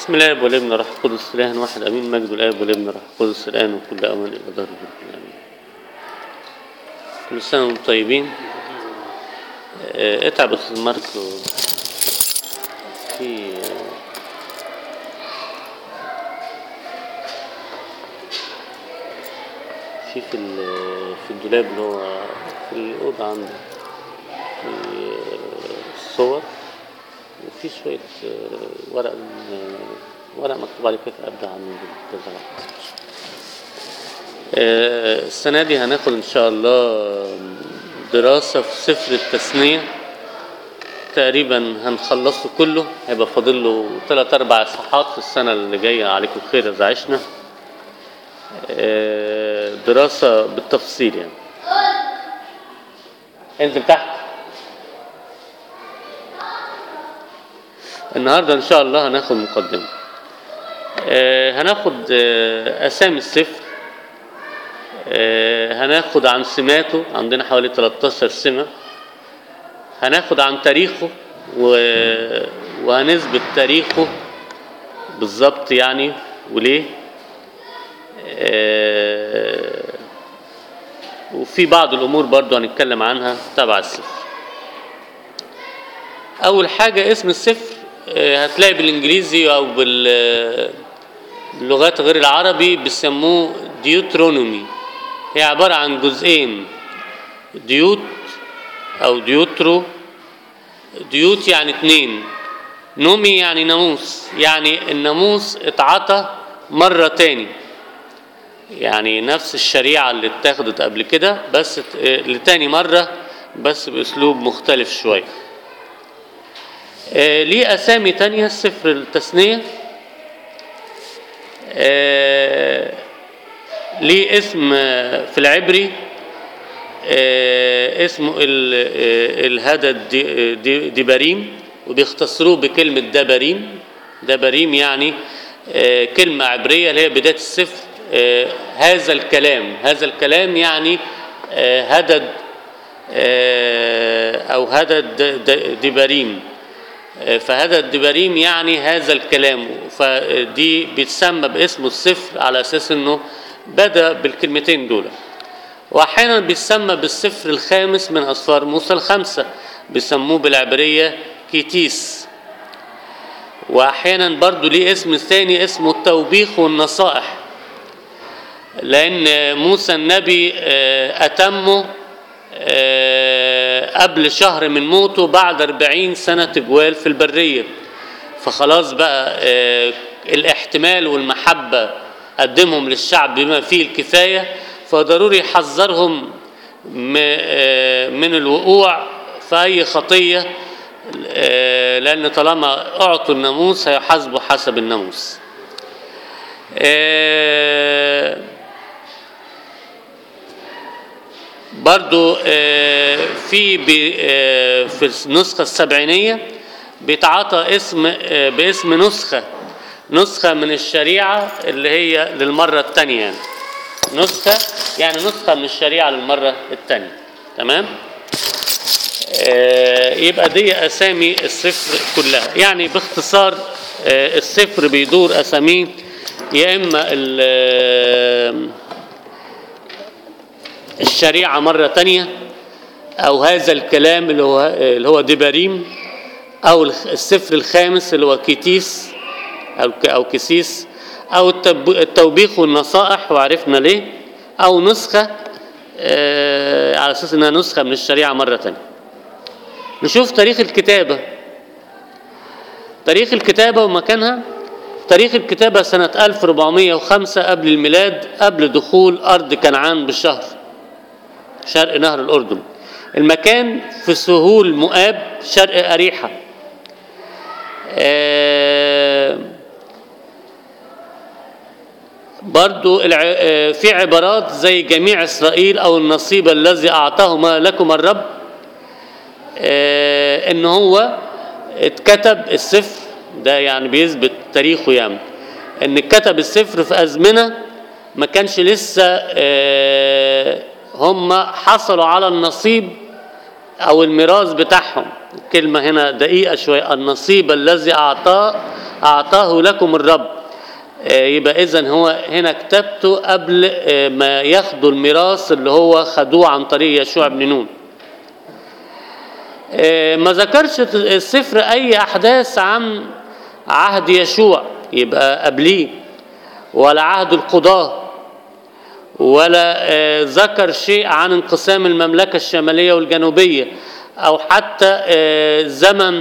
بسم الله والابن والروح القدس اله واحد امين. مجد الاب والابن والروح القدس الان وكل اوان الى دهر الامين. كل سنه وانتم طيبين. اتعب استاذ ماركو في الدولاب اللي هو في الاوضه عنده في الصور، وفي شويه ورق مكتوب عليه كيف ابدع عن السنه دي هناخد ان شاء الله دراسه في سفر التثنيه. تقريبا هنخلصه كله، هيبقى فاضل له 3-4 اصحاحات في السنه اللي جايه. عليكم خير اذا عشنا. دراسه بالتفصيل يعني. انزل تحت. النهارده ان شاء الله هناخد مقدمه. هناخد اسامي السفر. هناخد عن سماته، عندنا حوالي 13 سمه. هناخد عن تاريخه وهنثبت تاريخه بالظبط يعني وليه. وفي بعض الامور برضو هنتكلم عنها تبع السفر. اول حاجه اسم السفر هتلاقي بالانجليزي او باللغات غير العربي بيسموه ديوترونومي. هي عباره عن جزئين، ديوت او ديوترو. ديوت يعني 2، نومي يعني ناموس، يعني الناموس اتعطى مرة تاني، يعني نفس الشريعة اللي اتاخدت قبل كده بس لتاني مرة بس بأسلوب مختلف شوية. ليه أسامي تانية سفر التثنية. ليه اسم في العبري اسمه الهدد دبريم، وبيختصروه بكلمة دبريم. دبريم يعني كلمة عبرية اللي هي بداية السفر. هذا الكلام يعني هدد أو هدد دبريم. فهدد دبريم يعني هذا الكلام، فدي بيتسمى باسم السفر على أساس أنه بدأ بالكلمتين دول. واحيانا بيسمى بالسفر الخامس من اسفار موسى ال5، بيسموه بالعبريه كيتيس. واحيانا برضو ليه اسم ثاني اسمه التوبيخ والنصائح، لان موسى النبي اتمه قبل شهر من موته بعد 40 سنه تجوال في البريه. فخلاص بقى الاحتمال والمحبه قدمهم للشعب بما فيه الكفايه، فضروري يحذرهم من الوقوع في أي خطية، لأن طالما أعطوا الناموس هيحاسبوا حسب الناموس. برضو في النسخة السبعينية بيتعاطى باسم نسخة من الشريعة اللي هي للمرة الثانية يعني. نسخة من الشريعة للمرة الثانية. تمام. يبقى دي أسامي السفر كلها. يعني باختصار السفر بيدور أساميه يا إما الشريعة مرة تانية، أو هذا الكلام اللي هو دبريم، أو السفر الخامس اللي هو كيتيس أو كيسيس، أو التوبيخ والنصائح وعرفنا ليه، أو نسخة على أساس أنها نسخة من الشريعة مرة تانية. نشوف تاريخ الكتابة ومكانها. تاريخ الكتابة سنة 1405 قبل الميلاد، قبل دخول أرض كنعان بالشهر شرق نهر الأردن. المكان في سهول مؤاب شرق أريحة. برضو في عبارات زي جميع إسرائيل أو النصيب الذي أعطاهما لكم الرب، إن هو اتكتب السفر ده، يعني بيثبت تاريخه، يعني إن اتكتب السفر في أزمنة ما كانش لسه هم حصلوا على النصيب أو الميراث بتاعهم. الكلمة هنا دقيقة شوية. النصيب الذي أعطاه أعطاه لكم الرب. يبقى إذن هو هنا كتابته قبل ما ياخدوا الميراث اللي هو خدوه عن طريق يشوع بن نون. ما ذكرش السفر أي أحداث عن عهد يشوع يبقى قبليه، ولا عهد القضاة، ولا ذكر شيء عن انقسام المملكة الشمالية والجنوبية، أو حتى زمن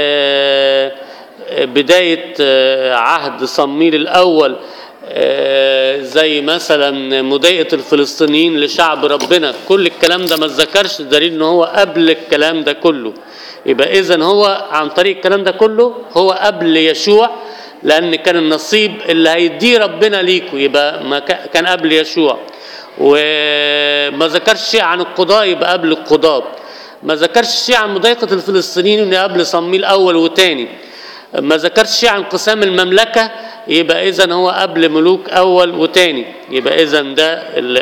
بداية عهد صموئيل الأول، زي مثلا مضايقة الفلسطينيين لشعب ربنا. كل الكلام ده ما اتذكرش، دليل ان هو قبل الكلام ده كله. يبقى اذن هو عن طريق الكلام ده كله هو قبل يشوع، لان كان النصيب اللي هيديه ربنا ليكوا يبقى ما كان قبل يشوع. وما ذكرش شيء عن القضاء يبقى قبل القضاء. ما ذكرش شيء عن مضايقة الفلسطينيين ان قبل صموئيل الأول وتاني. ما ذكرش شيء عن انقسام المملكة يبقى إذن هو قبل ملوك أول وتاني. يبقى إذن ده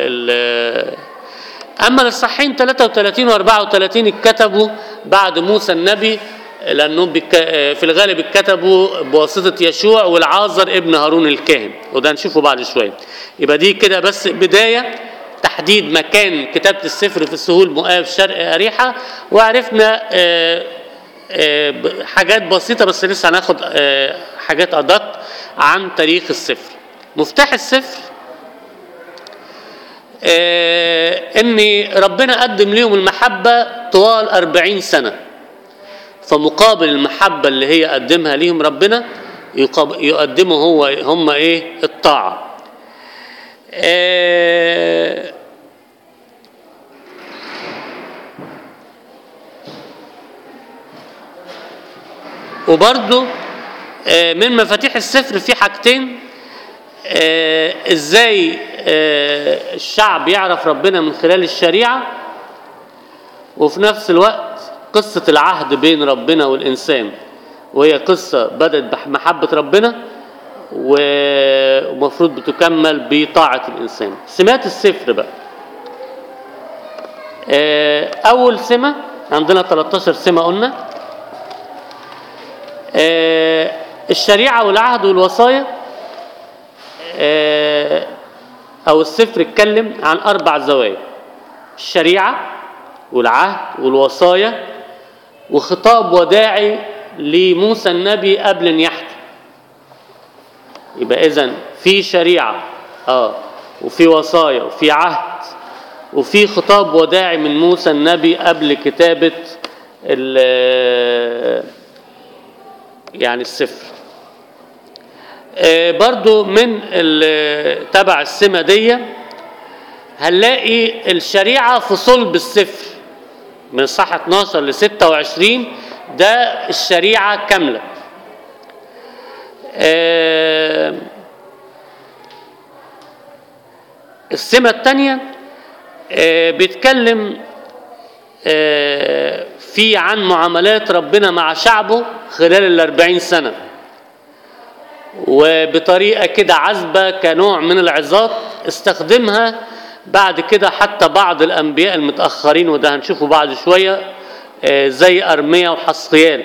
أما الإصحاحين 33 و 34 اتكتبوا بعد موسى النبي، لأنهم في الغالب اتكتبوا بواسطة يشوع والعازر ابن هارون الكاهن، وده نشوفه بعد شوية. يبقى دي كده بس بداية تحديد مكان كتابة السفر في سهول مؤاب شرق أريحة، وعرفنا حاجات بسيطة، بس لسه هناخد حاجات أدق عن تاريخ السفر. مفتاح السفر ان ربنا قدم لهم المحبة طوال 40 سنة، فمقابل المحبة اللي هي قدمها لهم ربنا يقدموا هم ايه؟ الطاعة. وبرضو من مفاتيح السفر في حاجتين: ازاي الشعب يعرف ربنا من خلال الشريعة، وفي نفس الوقت قصة العهد بين ربنا والإنسان، وهي قصة بدأت بمحبة ربنا ومفروض بتكمل بطاعة الإنسان. سمات السفر بقى، أول سمة عندنا 13 سمة قلنا: الشريعة والعهد والوصايا. أو السفر اتكلم عن 4 زوايا: الشريعة والعهد والوصايا، وخطاب وداعي لموسى النبي قبل ان يحكي. يبقى إذن في شريعة وفي وصايا وفي عهد وفي خطاب وداعي من موسى النبي قبل كتابة يعني السفر. برضو من تبع السمة دي هنلاقي الشريعة في صلب السفر من صح 12 ل 26، ده الشريعة كاملة. السمة الثانية بيتكلم في عن معاملات ربنا مع شعبه خلال 40 سنة، وبطريقة كده عذبة كنوع من العظات استخدمها بعد كده حتى بعض الأنبياء المتأخرين، وده هنشوفه بعد شوية، زي أرميا وحسقيال.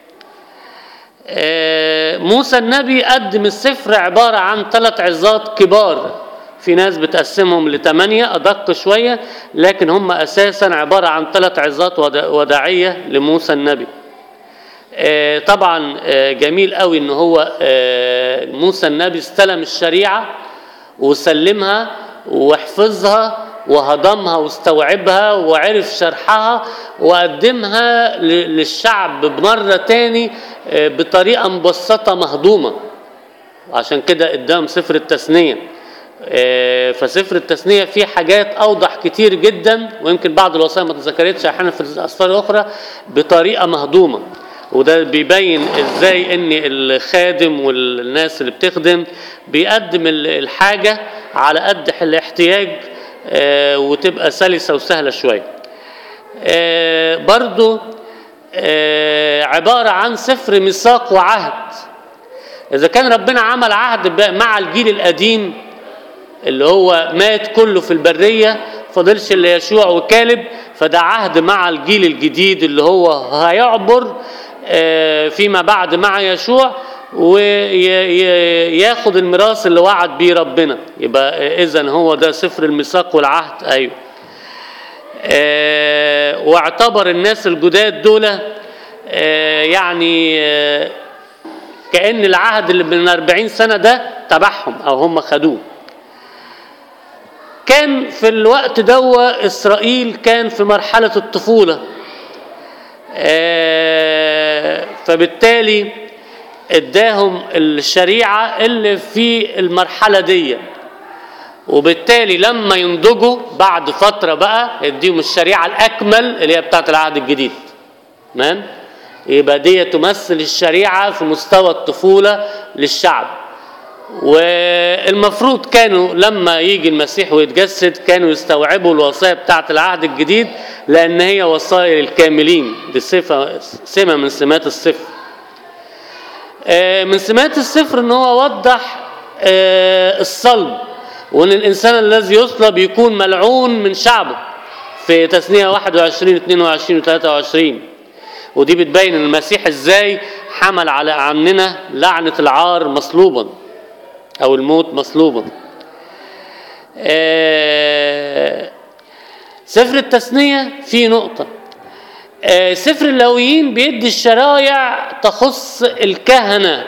موسى النبي قدم السفر عبارة عن 3 عظات كبار، في ناس بتقسمهم ل8 أدق شوية، لكن هم أساسا عبارة عن 3 عظات وداعية لموسى النبي. طبعا جميل قوي ان هو موسى النبي استلم الشريعة وسلمها وحفظها وهضمها واستوعبها وعرف شرحها وقدمها للشعب بمرة تاني بطريقة مبسطة مهضومة. عشان كده قدام سفر التثنية. فسفر التثنية فيه حاجات أوضح كتير جدا، ويمكن بعض الوصايا ما تذكرتش احيانا في الأسفار الأخرى بطريقة مهضومة، وده بيبين ازاي ان الخادم والناس اللي بتخدم بيقدم الحاجة على قد الاحتياج وتبقى سلسة وسهلة شوية. برضو عبارة عن سفر ميثاق وعهد. إذا كان ربنا عمل عهد مع الجيل القديم اللي هو مات كله في البرية، فضلش اللي يشوع وكالب، فده عهد مع الجيل الجديد اللي هو هيعبر فيما بعد مع يشوع، وياخد الميراث اللي وعد بيه ربنا. يبقى إذن هو ده سفر الميثاق والعهد. أيوه. واعتبر الناس الجداد دول يعني كأن العهد اللي من 40 سنة ده تبعهم أو هم خدوه. كان في الوقت ده إسرائيل كان في مرحلة الطفولة، فبالتالي اداهم الشريعة اللي في المرحلة دي، وبالتالي لما ينضجوا بعد فترة بقى يديهم الشريعة الأكمل اللي هي بتاعت العهد الجديد. تمام؟ يبقى دي تمثل الشريعة في مستوى الطفولة للشعب. والمفروض كانوا لما يجي المسيح ويتجسد كانوا يستوعبوا الوصايا بتاعت العهد الجديد، لأن هي وصايا الكاملين. دي سمة من سمات السفر. من سمات السفر ان هو وضح الصلب، وان الانسان الذي يصلب يكون ملعون من شعبه في تثنية 21 22 23. ودي بتبين ان المسيح ازاي حمل على عننا لعنة العار مصلوبا او الموت مصلوبا. سفر التثنية فيه نقطة. سفر اللاويين بيدي الشرايع تخص الكهنة،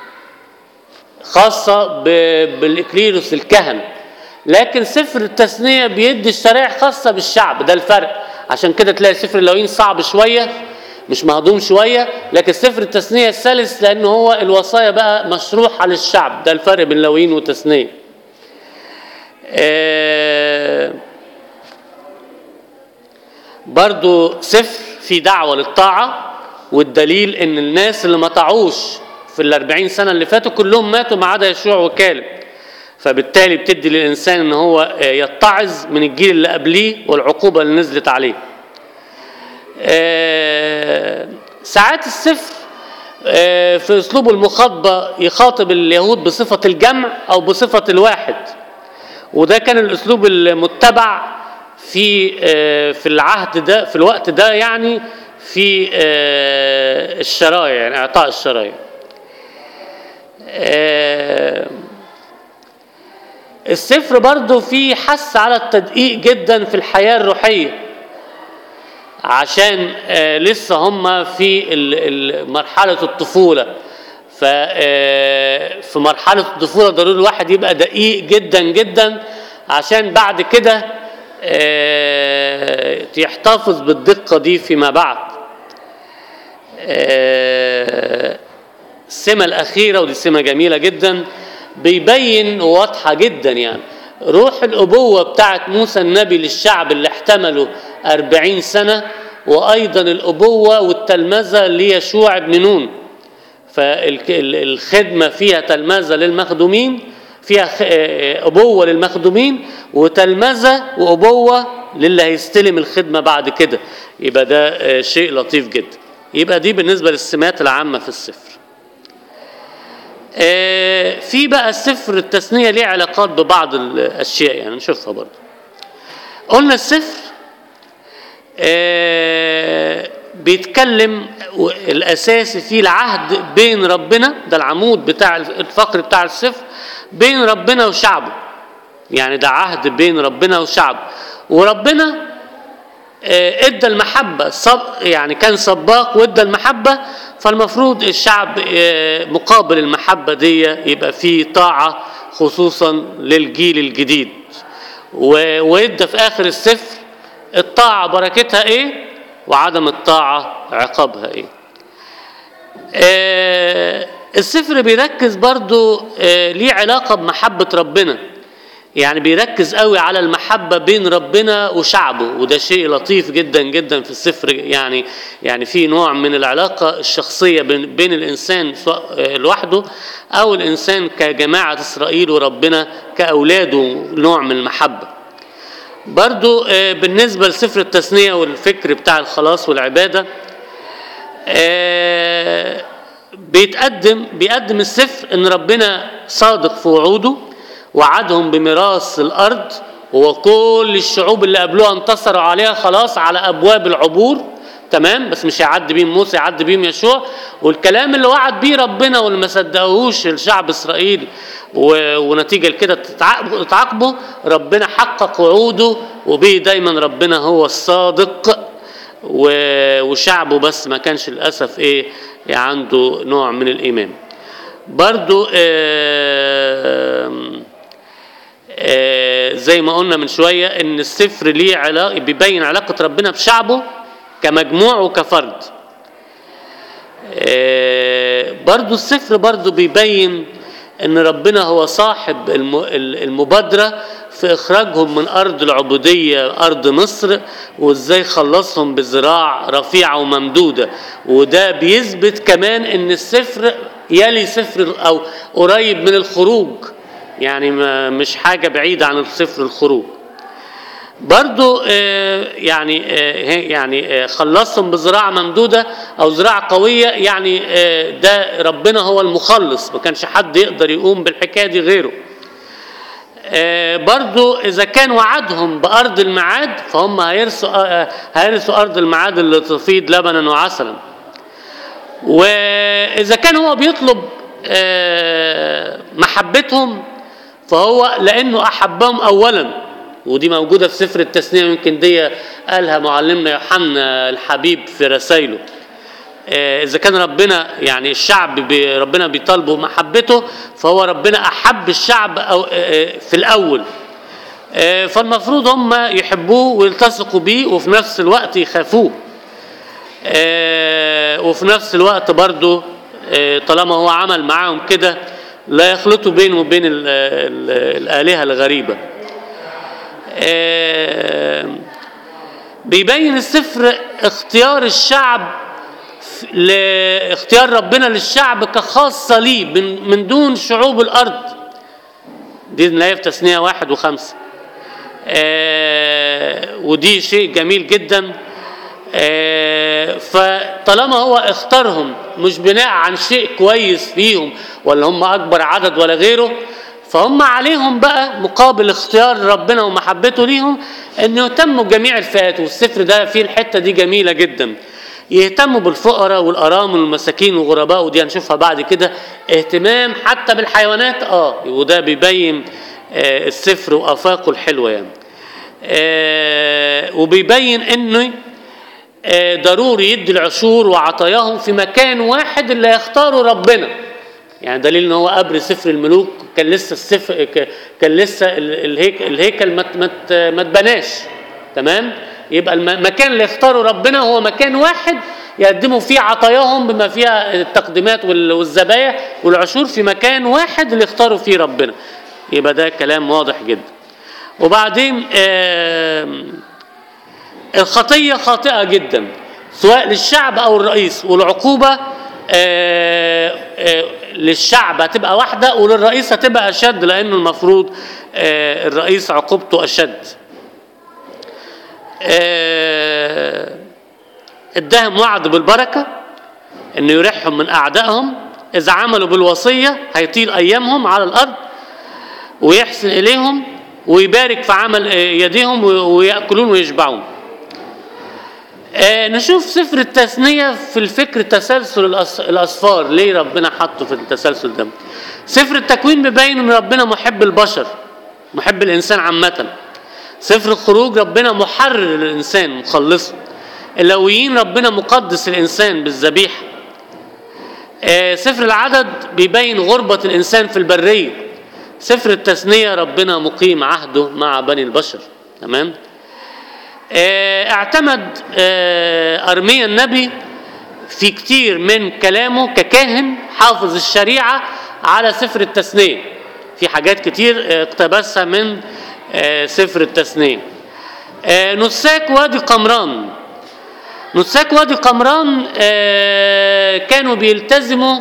خاصة بالإكليروس الكهنة، لكن سفر التثنية بيدي الشرايع خاصة بالشعب. ده الفرق. عشان كده تلاقي سفر اللاويين صعب شوية، مش مهضوم شوية، لكن سفر التثنية سلس لأنه هو الوصايا بقى مشروحة للشعب. ده الفرق بين اللاويين والتثنية. برضو سفر في دعوة للطاعة، والدليل ان الناس اللي ما طاعوش في 40 سنة اللي فاتوا كلهم ماتوا ما عدا يشوع وكالب، فبالتالي بتدي للإنسان ان هو يتعظ من الجيل اللي قبليه والعقوبة اللي نزلت عليه. ساعات السفر في اسلوبه المخاطبة يخاطب اليهود بصفة الجمع او بصفة الواحد، وده كان الاسلوب المتبع في العهد ده، في الوقت ده، يعني في الشرايع، يعني اعطاء الشرايع. السفر برضو فيه حث على التدقيق جدا في الحياة الروحية، عشان لسه هم في مرحلة الطفولة. ففي مرحلة الطفولة ضروري الواحد يبقى دقيق جدا جدا، عشان بعد كده يحتفظ بالدقة دي فيما بعد. السمة الأخيرة، ودي سمة جميلة جدا، بيبين واضحة جدا يعني روح الأبوة بتاعت موسى النبي للشعب اللي احتملوا 40 سنة، وأيضا الأبوة والتلمذة ليشوع بن نون. فالخدمة فيها تلمذة للمخدومين، فيها أبوة للمخدومين وتلمذة وأبوة للي هيستلم الخدمة بعد كده. يبقى ده شيء لطيف جدا. يبقى دي بالنسبة للسمات العامة في السفر. في بقى السفر التثنية ليه علاقات ببعض الأشياء، يعني نشوفها برضه. قلنا السفر بيتكلم الأساسي فيه العهد بين ربنا، ده العمود بتاع الفقر بتاع السفر، بين ربنا وشعبه. يعني ده عهد بين ربنا وشعبه، وربنا ادى المحبة، يعني كان سباق وادى المحبة، فالمفروض الشعب مقابل المحبة دي يبقى فيه طاعة خصوصا للجيل الجديد. وادى في آخر السفر الطاعة بركتها ايه، وعدم الطاعة عقابها ايه. السفر بيركز برضو ليه علاقة بمحبة ربنا، يعني بيركز قوي على المحبة بين ربنا وشعبه، وده شيء لطيف جدا جدا في السفر. يعني في نوع من العلاقة الشخصية بين الإنسان لوحده أو الإنسان كجماعة إسرائيل وربنا كأولاده، نوع من المحبة. برضو بالنسبة لسفر التثنية والفكر بتاع الخلاص والعبادة، بيقدم السفر ان ربنا صادق في وعوده، وعدهم بميراث الارض، وكل الشعوب اللي قبلوها انتصروا عليها خلاص على ابواب العبور. تمام، بس مش هيعدي بيهم موسى، يعدي بيهم يشوع. والكلام اللي وعد بيه ربنا واللي ما صدقوهوش الشعب اسرائيل ونتيجه لكده اتعاقبوا، ربنا حقق وعوده، وبيه دايما ربنا هو الصادق. وشعبه بس ما كانش للاسف عنده نوع من الايمان. برضو زي ما قلنا من شويه ان السفر ليه علاقه، بيبين علاقه ربنا بشعبه كمجموع وكفرد. برضو السفر برضو بيبين ان ربنا هو صاحب المبادرة في اخراجهم من ارض العبودية ارض مصر، وازاي خلصهم بذراع رفيعة وممدودة. وده بيثبت كمان ان السفر يلي سفر او قريب من الخروج، يعني مش حاجة بعيدة عن السفر الخروج. برضو يعني خلصهم بذراع ممدودة او ذراع قوية، يعني ده ربنا هو المخلص، ما كانش حد يقدر يقوم بالحكاية دي غيره. برضو اذا كان وعدهم بارض الميعاد فهم هيرثوا ارض الميعاد اللي تفيض لبنا وعسلا. واذا كان هو بيطلب محبتهم فهو لانه احبهم اولا، ودي موجودة في سفر التثنية، يمكن دي قالها معلمنا يوحنا الحبيب في رسائله. إذا كان ربنا يعني الشعب ربنا بيطالبه محبته، فهو ربنا أحب الشعب في الأول، فالمفروض هم يحبوه ويلتصقوا بيه وفي نفس الوقت يخافوه. وفي نفس الوقت برضو طالما هو عمل معاهم كده لا يخلطوا بينه وبين الآلهة الغريبة. بيبين السفر اختيار الشعب، لاختيار ربنا للشعب كخاصة ليه من دون شعوب الأرض. دي نلاقيها في تثنية 1 و5. ودي شيء جميل جدا. فطالما هو اختارهم مش بناء عن شيء كويس فيهم ولا هم أكبر عدد ولا غيره، فهم عليهم بقى مقابل اختيار ربنا ومحبته ليهم ان يهتموا بجميع الفئات. والسفر ده فيه الحته دي جميله جدا، يهتموا بالفقراء والارامل والمساكين والغرباء، ودي هنشوفها بعد كده. اهتمام حتى بالحيوانات، وده بيبين السفر وافاقه الحلوه يعني. وبيبين انه ضروري يدي العشور وعطاياهم في مكان واحد اللي يختاروا ربنا. يعني دليل ان هو قبل سفر الملوك كان لسه كان لسه الهيكل ما اتبناش، تمام؟ يبقى المكان اللي يختاروا ربنا هو مكان واحد يقدموا فيه عطاياهم بما فيها التقديمات والذبايح والعشور، في مكان واحد اللي يختاروا فيه ربنا. يبقى ده كلام واضح جدا. وبعدين الخطية خاطئة جدا سواء للشعب او الرئيس، والعقوبة للشعب هتبقى واحدة وللرئيس هتبقى أشد، لأنه المفروض الرئيس عقوبته أشد. اداهم وعد بالبركة انه يريحهم من أعدائهم إذا عملوا بالوصية، هيطيل أيامهم على الأرض ويحسن إليهم ويبارك في عمل يديهم ويأكلون ويشبعون. نشوف سفر التثنية في الفكر تسلسل الأسفار. ليه ربنا حطه في التسلسل ده؟ سفر التكوين بيبين ان ربنا محب البشر، محب الإنسان عامة. سفر الخروج ربنا محرر الإنسان مخلصه. اللاويين ربنا مقدس الإنسان بالذبيحة. سفر العدد بيبين غربة الإنسان في البرية. سفر التثنية ربنا مقيم عهده مع بني البشر، تمام؟ اعتمد أرميا النبي في كتير من كلامه ككاهن حافظ الشريعة على سفر التثنية. في حاجات كتير اقتبسها من سفر التثنية. نساك وادي قمران، نساك وادي قمران كانوا بيلتزموا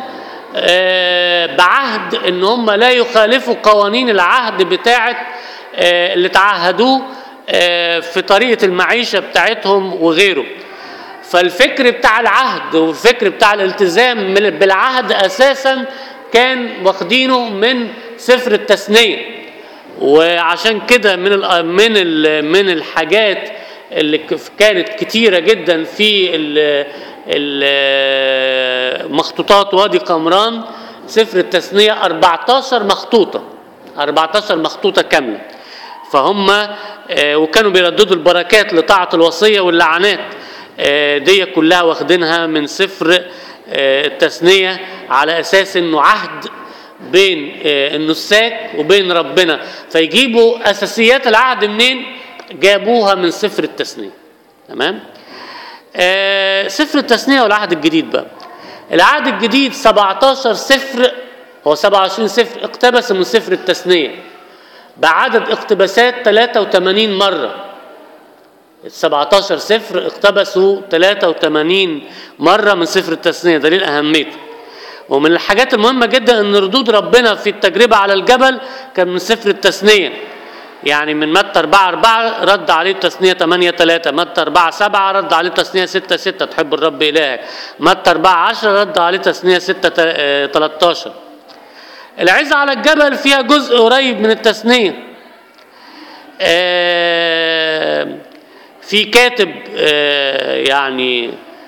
بعهد ان هم لا يخالفوا قوانين العهد بتاعت اللي تعهدوه في طريقة المعيشة بتاعتهم وغيره. فالفكر بتاع العهد والفكر بتاع الالتزام بالعهد أساسا كان واخدينه من سفر التثنية. وعشان كده من الحاجات اللي كانت كتيرة جدا في مخطوطات وادي قمران، سفر التثنية 14 مخطوطة، 14 مخطوطة كاملة. فهم وكانوا بيرددوا البركات لطاعة الوصية واللعنات، دي كلها واخدينها من سفر التثنية، على أساس إنه عهد بين النساك وبين ربنا. فيجيبوا أساسيات العهد منين؟ جابوها من سفر التثنية. تمام؟ سفر التثنية والعهد الجديد بقى. العهد الجديد 17 سفر، هو 27 سفر اقتبسوا من سفر التثنية بعدد اقتباسات 83 مرة. 17 سفر اقتبسوا 83 مرة من سفر التثنية، دليل أهميته. ومن الحاجات المهمة جدا ان ردود ربنا في التجربة على الجبل كان من سفر التثنية. يعني من متى 4:4 رد عليه التثنية 8:3، متى 4:7 رد عليه التثنية 6:6 تحب الرب إلهك، متى 4:10 رد عليه التثنية 6:13. العظة على الجبل فيها جزء قريب من التثنية. في كاتب يعني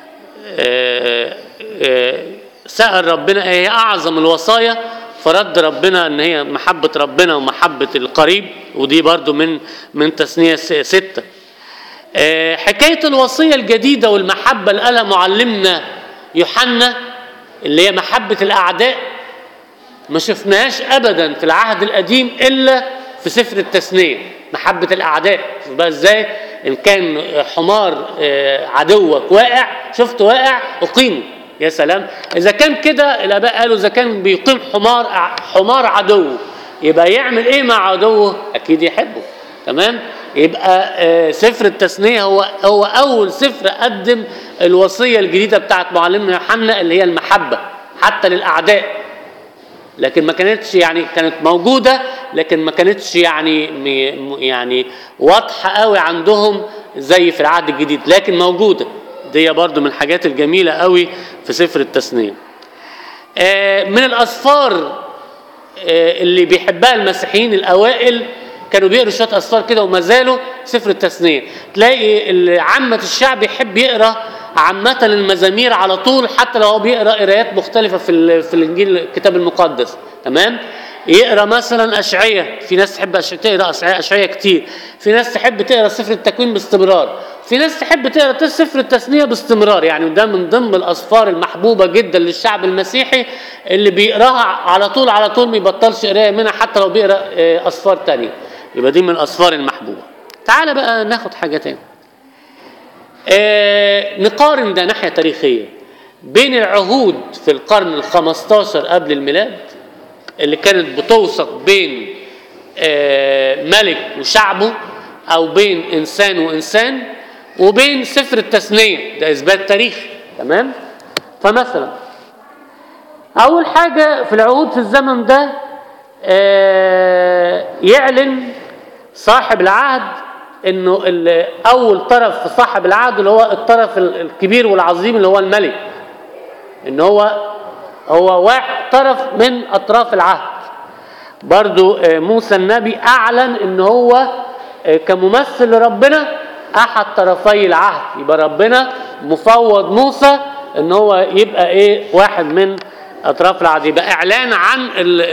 سأل ربنا ايه هي أعظم الوصايا، فرد ربنا ان هي محبة ربنا ومحبة القريب، ودي برضو من تثنية 6. حكاية الوصية الجديدة والمحبة اللي قالها معلمنا يوحنا اللي هي محبة الأعداء، ما شفناهاش أبدا في العهد القديم إلا في سفر التثنية. محبة الأعداء بقى ازاي؟ إن كان حمار عدوك واقع، شفت واقع أقيمه. يا سلام، إذا كان كده الآباء قالوا إذا كان بيقيم حمار عدوه، يبقى يعمل إيه مع عدوه؟ أكيد يحبه. تمام؟ يبقى سفر التثنية هو أول سفر قدم الوصية الجديدة بتاعت معلمنا يوحنا اللي هي المحبة حتى للأعداء. لكن ما كانتش يعني كانت موجودة، لكن ما كانتش يعني واضحة قوي عندهم زي في العهد الجديد، لكن موجودة. دي برضو من الحاجات الجميلة قوي في سفر التثنية. من الأسفار اللي بيحبها المسيحيين الأوائل كانوا بيقروا شوية أسفار كده وما زالوا سفر التثنية. تلاقي عامة الشعب يحب يقرأ عامة المزامير على طول، حتى لو هو بيقرأ قرايات مختلفة في الإنجيل الكتاب المقدس. تمام؟ يقرأ مثلا أشعية، في ناس تحب تقرأ أشعية كتير، في ناس تحب تقرأ سفر التكوين باستمرار، في ناس تحب تقرأ سفر التثنية باستمرار. يعني ده من ضمن الأسفار المحبوبة جدا للشعب المسيحي اللي بيقراها على طول ما يبطلش قراية منها حتى لو بيقرأ أسفار تانية. يبقى دي من الأسفار المحبوبة. تعال بقى ناخد حاجة تانية. نقارن ده ناحية تاريخية بين العهود في القرن ال15 قبل الميلاد اللي كانت بتوثق بين ملك وشعبه أو بين إنسان وإنسان، وبين سفر التثنية. ده إثبات تاريخي. تمام؟ فمثلا أول حاجة في العهود في الزمن ده يعلن صاحب العهد انه اول طرف في صاحب العهد اللي هو الطرف الكبير والعظيم اللي هو الملك، ان هو واحد طرف من اطراف العهد. برضو موسى النبي اعلن ان هو كممثل لربنا احد طرفي العهد، يبقى ربنا مفوض موسى ان هو يبقى واحد من اطراف العهد، يبقى اعلان عن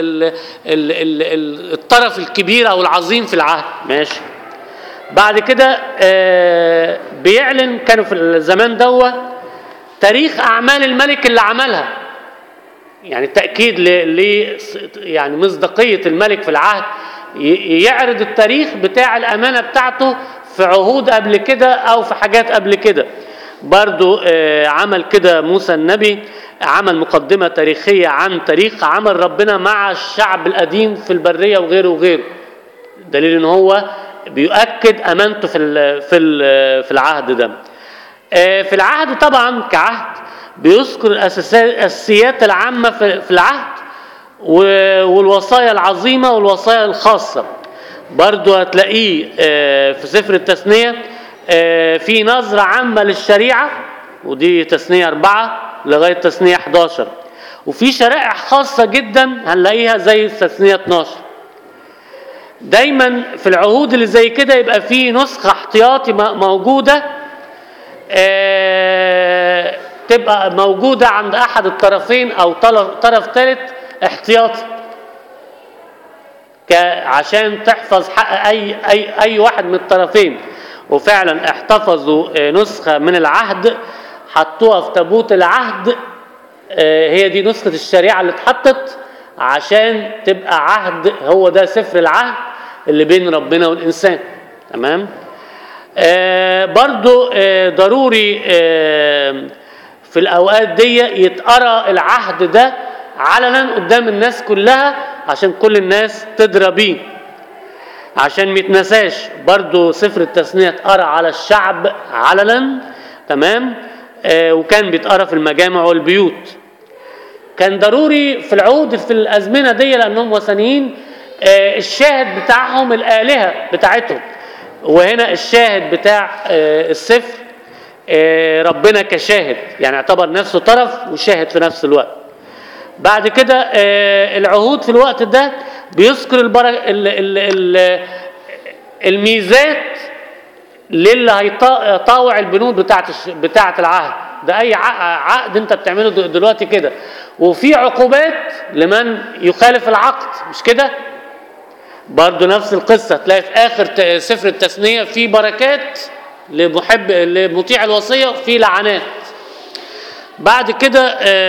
الطرف الكبير او العظيم في العهد. ماشي. بعد كده بيعلن كانوا في الزمان تاريخ اعمال الملك اللي عملها، يعني تاكيد يعني مصداقيه الملك في العهد، يعرض التاريخ بتاع الامانه بتاعته في عهود قبل كده او في حاجات قبل كده. برضو عمل كده موسى النبي، عمل مقدمة تاريخية عن تاريخ عمل ربنا مع الشعب القديم في البرية وغيره، دليل ان هو بيؤكد امانته في العهد ده. في العهد طبعا كعهد بيذكر الاساسيات العامة في العهد والوصايا العظيمة والوصايا الخاصة. برضو هتلاقيه في سفر التثنية في نظرة عامة للشريعة، ودي تثنية 4 لغاية تثنية 11، وفي شرائع خاصة جدا هنلاقيها زي تثنية 12. دايما في العهود اللي زي كده يبقى فيه نسخة احتياطي موجودة، تبقى موجودة عند أحد الطرفين أو طرف ثالث احتياطي، عشان تحفظ حق أي واحد من الطرفين. وفعلا احتفظوا نسخة من العهد، حطوها في تابوت العهد، هي دي نسخة الشريعة اللي اتحطت عشان تبقى عهد، هو ده سفر العهد اللي بين ربنا والإنسان. تمام. برضو ضروري في الأوقات دي يتقرأ العهد ده علنا قدام الناس كلها عشان كل الناس تدرى بيه، عشان ما يتنساش. برضو سفر التثنية اتقرأ على الشعب علنا. تمام. وكان بيتقرأ في المجامع والبيوت. كان ضروري في العهود في الأزمنة دي لأنهم وثنيين الشاهد بتاعهم الآلهة بتاعتهم، وهنا الشاهد بتاع السفر ربنا كشاهد، يعني اعتبر نفسه طرف وشاهد في نفس الوقت. بعد كده العهود في الوقت ده بيذكر الميزات للي هيطاوع البنود بتاعت العهد ده. اي عقد انت بتعمله دلوقتي كده، وفي عقوبات لمن يخالف العقد، مش كده؟ برضو نفس القصة، تلاقي في آخر سفر التثنية في بركات لمطيع الوصية، في لعنات. بعد كده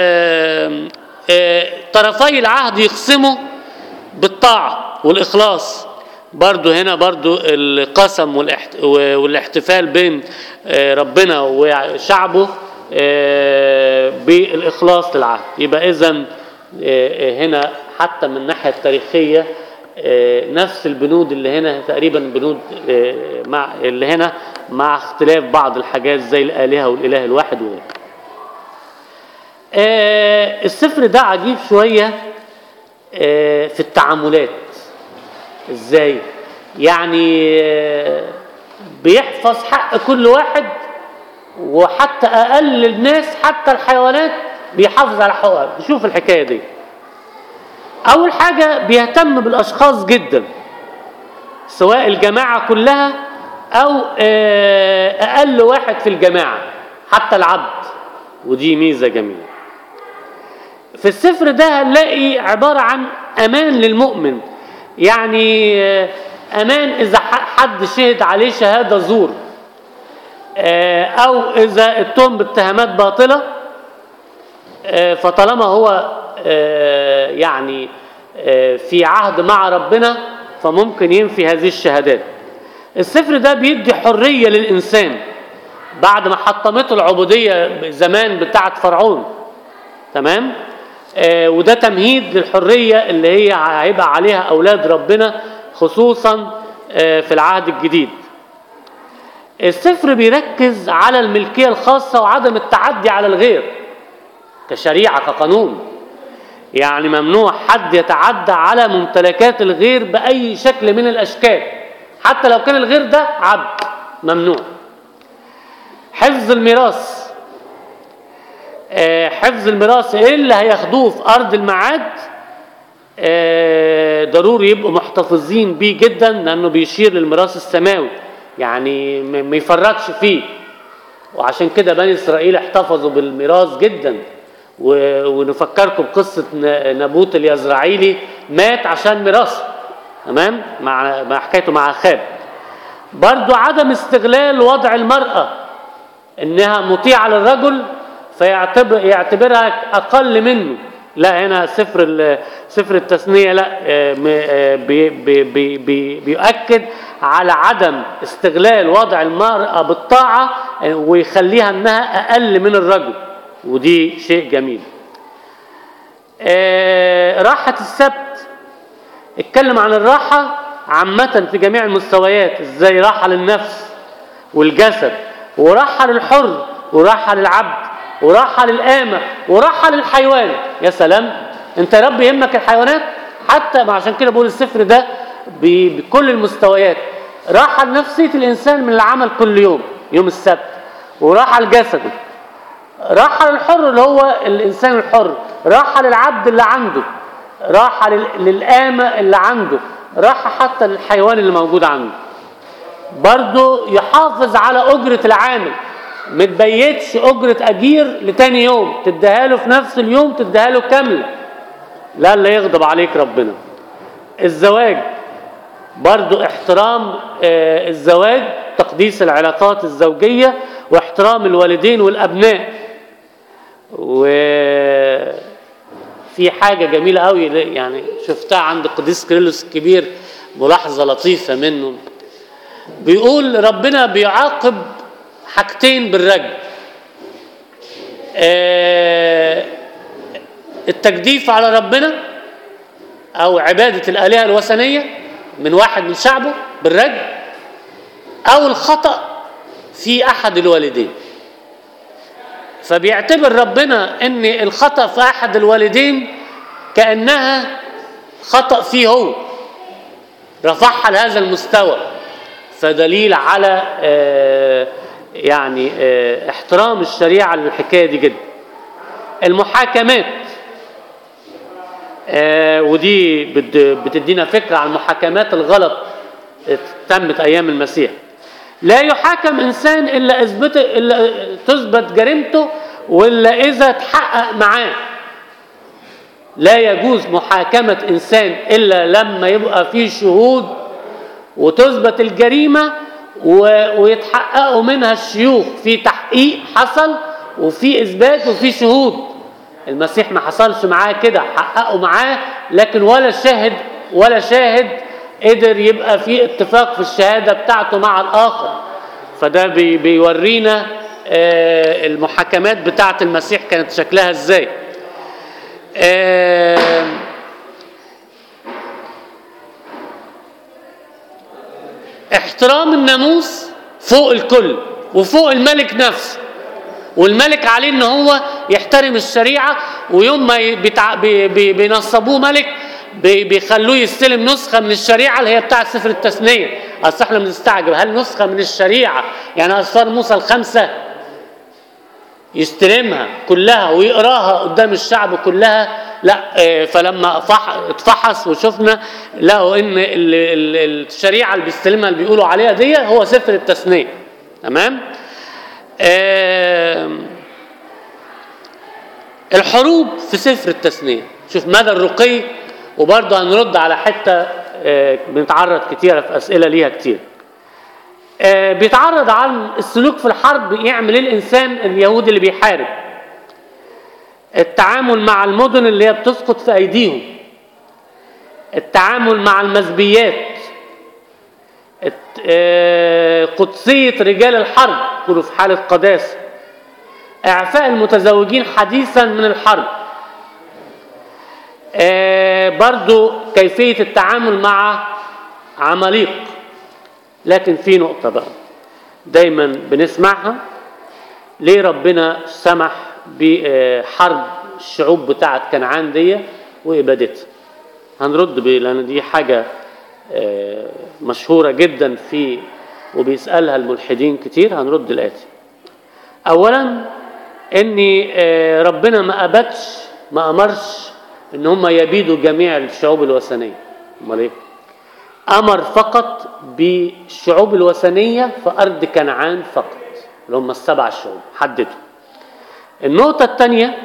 طرفي العهد يقسموا بالطاعة والإخلاص. برضو هنا برضو القسم والاحتفال بين ربنا وشعبه بالإخلاص للعهد. يبقى إذن هنا حتى من الناحية التاريخية نفس البنود اللي هنا تقريبا بنود مع اللي هنا، مع اختلاف بعض الحاجات زي الآلهة والإله الواحد وغيره. السفر ده عجيب شوية في التعاملات. ازاي؟ يعني بيحفظ حق كل واحد، وحتى أقل الناس حتى الحيوانات بيحافظ على حقوقها. بشوف الحكاية دي. أول حاجة بيهتم بالأشخاص جدا، سواء الجماعة كلها أو أقل واحد في الجماعة، حتى العبد، ودي ميزة جميلة. في السفر ده هنلاقي عبارة عن أمان للمؤمن، يعني أمان إذا حد شهد عليه شهادة زور، أو إذا اتهم باتهامات باطلة، فطالما هو يعني في عهد مع ربنا فممكن ينفي هذه الشهادات. السفر ده بيدي حرية للإنسان بعد ما حطمته العبودية زمان بتاعت فرعون. تمام. وده تمهيد للحرية اللي هي هيبقى عليها أولاد ربنا خصوصا في العهد الجديد. السفر بيركز على الملكية الخاصة وعدم التعدي على الغير كشريعة كقانون، يعني ممنوع حد يتعدى على ممتلكات الغير بأي شكل من الأشكال، حتى لو كان الغير ده عبد، ممنوع. حفظ الميراث، حفظ الميراث اللي هياخدوه في أرض الميعاد ضروري يبقوا محتفظين بيه جدا، لأنه بيشير للميراث السماوي، يعني ما يفرطش فيه. وعشان كده بني إسرائيل احتفظوا بالميراث جدا. ونفكركم بقصة نبوت اليزرعيلي، مات عشان ميراثه. تمام. مع حكايته مع أخاب. برضو عدم استغلال وضع المرأة انها مطيعة للرجل فيعتبرها اقل منه. لا، هنا سفر التثنية لا، بيؤكد على عدم استغلال وضع المرأة بالطاعة ويخليها انها اقل من الرجل، ودي شيء جميل. راحة السبت، اتكلم عن الراحة عامة في جميع المستويات، ازاي راحة للنفس والجسد، وراحة للحر، وراحة للعبد، وراحة للآمة، وراحة للحيوان. يا سلام، انت يا رب يهمك الحيوانات حتى، ما عشان كده بقول السفر ده بكل المستويات. راحة لنفسية الإنسان من العمل كل يوم السبت، وراحة لجسده، راحة للحر اللي هو الإنسان الحر، راحة للعبد اللي عنده، راحة للآمة اللي عنده، راحة حتى للحيوان اللي موجود عنده. برضو يحافظ على أجرة العامل، متبيتش أجرة أجير لتاني يوم، تديها له في نفس اليوم، تديها له كاملة، لا اللي يغضب عليك ربنا. الزواج برضو احترام الزواج، تقديس العلاقات الزوجية واحترام الوالدين والأبناء. وفي حاجة جميلة قوي يعني شفتها عند القديس كيرلس الكبير، ملاحظة لطيفة منه، بيقول ربنا بيعاقب حاجتين بالرجم: التجديف على ربنا او عبادة الآلهة الوثنية من واحد من شعبه بالرجم، او الخطأ في احد الوالدين. فبيعتبر ربنا ان الخطأ في احد الوالدين كأنها خطأ فيه هو، رفعها لهذا المستوى، فدليل على يعني احترام الشريعة للحكاية دي جدا. المحاكمات، ودي بتدينا فكرة عن المحاكمات الغلط تمت أيام المسيح. لا يحاكم إنسان إلا تثبت جريمته، ولا إذا تحقق معاه. لا يجوز محاكمة إنسان إلا لما يبقى فيه شهود وتثبت الجريمة ويتحققوا منها الشيوخ، في تحقيق حصل وفي إثبات وفي شهود. المسيح ما حصلش معاه كده، حققوا معاه لكن ولا شاهد قدر يبقى في اتفاق في الشهادة بتاعته مع الآخر. فده بيورينا المحاكمات بتاعت المسيح كانت شكلها ازاي. احترام الناموس فوق الكل وفوق الملك نفسه، والملك عليه ان هو يحترم الشريعة، ويوم ما بينصبوه ملك بيخلوه يستلم نسخة من الشريعة اللي هي بتاع سفر التثنية. اصل احنا بنستعجب، هل نسخة من الشريعة يعني أسفار موسى ال5 يستلمها كلها ويقراها قدام الشعب كلها؟ لا. فلما اتفحص وشفنا لقوا ان الشريعة اللي بيستلمها اللي بيقولوا عليها دي هو سفر التثنية. تمام. الحروب في سفر التثنية، شوف مدى الرقي. وبرضه هنرد على حتة بنتعرض كتير في أسئلة ليها كتير. بيتعرض عن السلوك في الحرب، يعمل الإنسان اليهودي اللي بيحارب، التعامل مع المدن اللي هي بتسقط في أيديهم، التعامل مع المزبيات، قدسية رجال الحرب كلوا في حالة قداسة، إعفاء المتزوجين حديثا من الحرب، برضو كيفية التعامل مع عماليق. لكن في نقطة بقى دايما بنسمعها: ليه ربنا سمح بحرب الشعوب بتاعت كنعان دي وإبادتها؟ هنرد بيه لأن دي حاجة مشهورة جدا وبيسألها الملحدين كتير. هنرد الآتي: أولا إن ربنا ما أمرش إن هم يبيدوا جميع الشعوب الوثنية. أمال إيه؟ أمر فقط بالشعوب الوثنية في أرض كنعان فقط، اللي هم 7 شعوب حددوا. النقطة الثانية: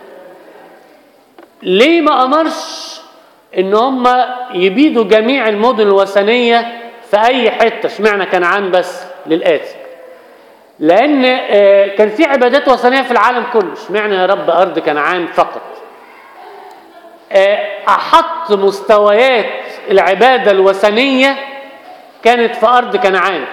ليه ما أمرش إن هم يبيدوا جميع المدن الوثنية في أي حتة؟ اشمعنى كنعان بس؟ للآتي: لأن كان في عبادات وثنية في العالم كله، اشمعنى يا رب أرض كنعان فقط؟ أحط مستويات العبادة الوثنية كانت في أرض كنعان،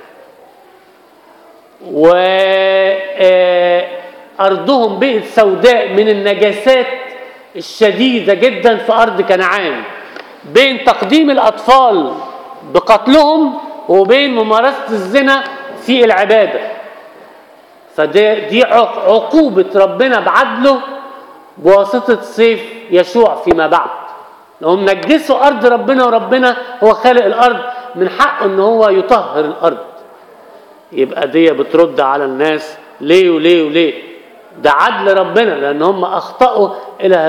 وأرضهم بقت سوداء من النجاسات الشديدة جدا في أرض كنعان، بين تقديم الأطفال بقتلهم وبين ممارسة الزنا في العبادة. فدي عقوبة ربنا بعدله بواسطة سيف يشوع فيما بعد. لهم نجسوا أرض ربنا، وربنا هو خالق الأرض، من حقه إن هو يطهر الأرض. يبقى دي بترد على الناس ليه وليه وليه؟ ده عدل ربنا، لأن هم أخطأوا إلى